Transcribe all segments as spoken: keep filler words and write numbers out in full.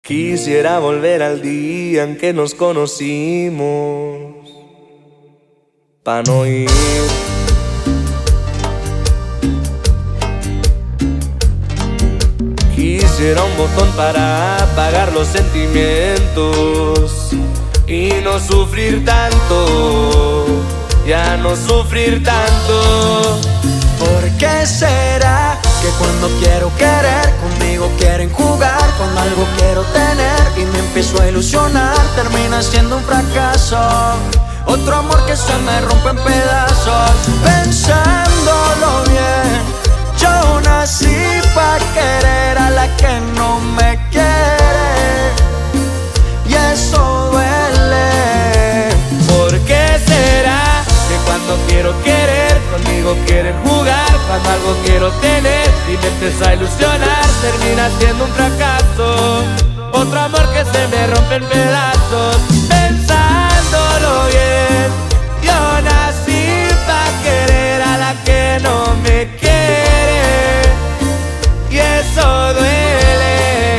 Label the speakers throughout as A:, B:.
A: Quisiera volver al día en que nos conocimos, pa' no ir. Quisiera un botón para apagar los sentimientos y no sufrir tanto, ya no sufrir tanto.
B: ¿Por qué será que cuando quiero querer, conmigo quieren jugar? Cuando algo quiero tener y me empiezo a ilusionar, termina siendo un fracaso. Otro amor que se me rompe en pedazos. Pensándolo bien, yo nací pa' querer a la que no me quiere, y eso duele.
A: ¿Por qué será que cuando quiero querer, conmigo quieren jugar? Cuando algo quiero tener y me empiezo a ilusionar, termina siendo un fracaso. Otro amor que se me rompe en pedazos. Pensándolo bien, yo nací pa' querer a la que no me quiere, y eso duele.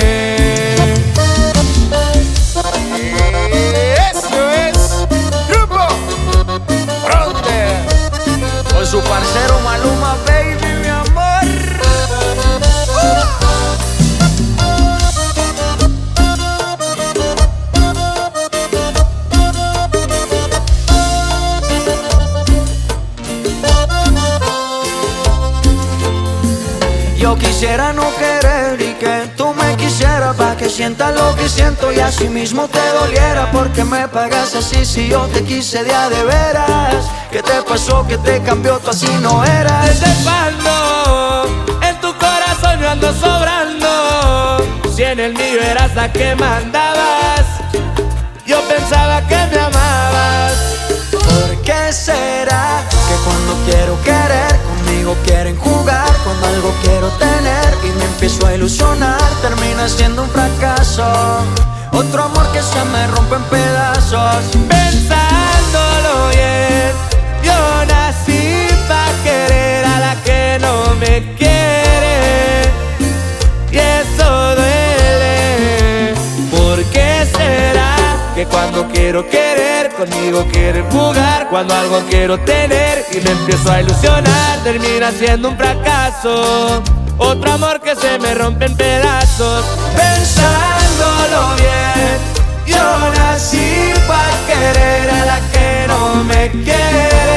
B: Eso es Grupo Fronte con su parcero Maluma, baby, mi amor. Yo quisiera no querer y que tú me quisieras, pa' que sientas lo que siento y así mismo te doliera. Porque me pagas así si yo te quise de a de veras. ¿Qué te pasó? ¿Qué te cambió? Tú así no eras.
A: ¿Desde cuándo en tu corazón yo ando sobrando? Si en el mío eras la que mandabas, yo pensaba que me amabas.
B: ¿Por qué será que cuando quiero querer, conmigo quieren jugar? Cuando algo quiero tener y me empiezo a ilusionar, termina siendo un fracaso. Otro amor que se me rompe en pedazos.
A: Pensándolo bien, yo nací pa' querer a la que no me quiere, y eso duele. ¿Por qué será que cuando quiero querer, conmigo quieren jugar? Cuando algo quiero tener y me empiezo a ilusionar, termina siendo un fracaso. Otro amor que se me rompe en pedazos.
B: Pensándolo bien, yo nací pa' querer a la que no me quiere,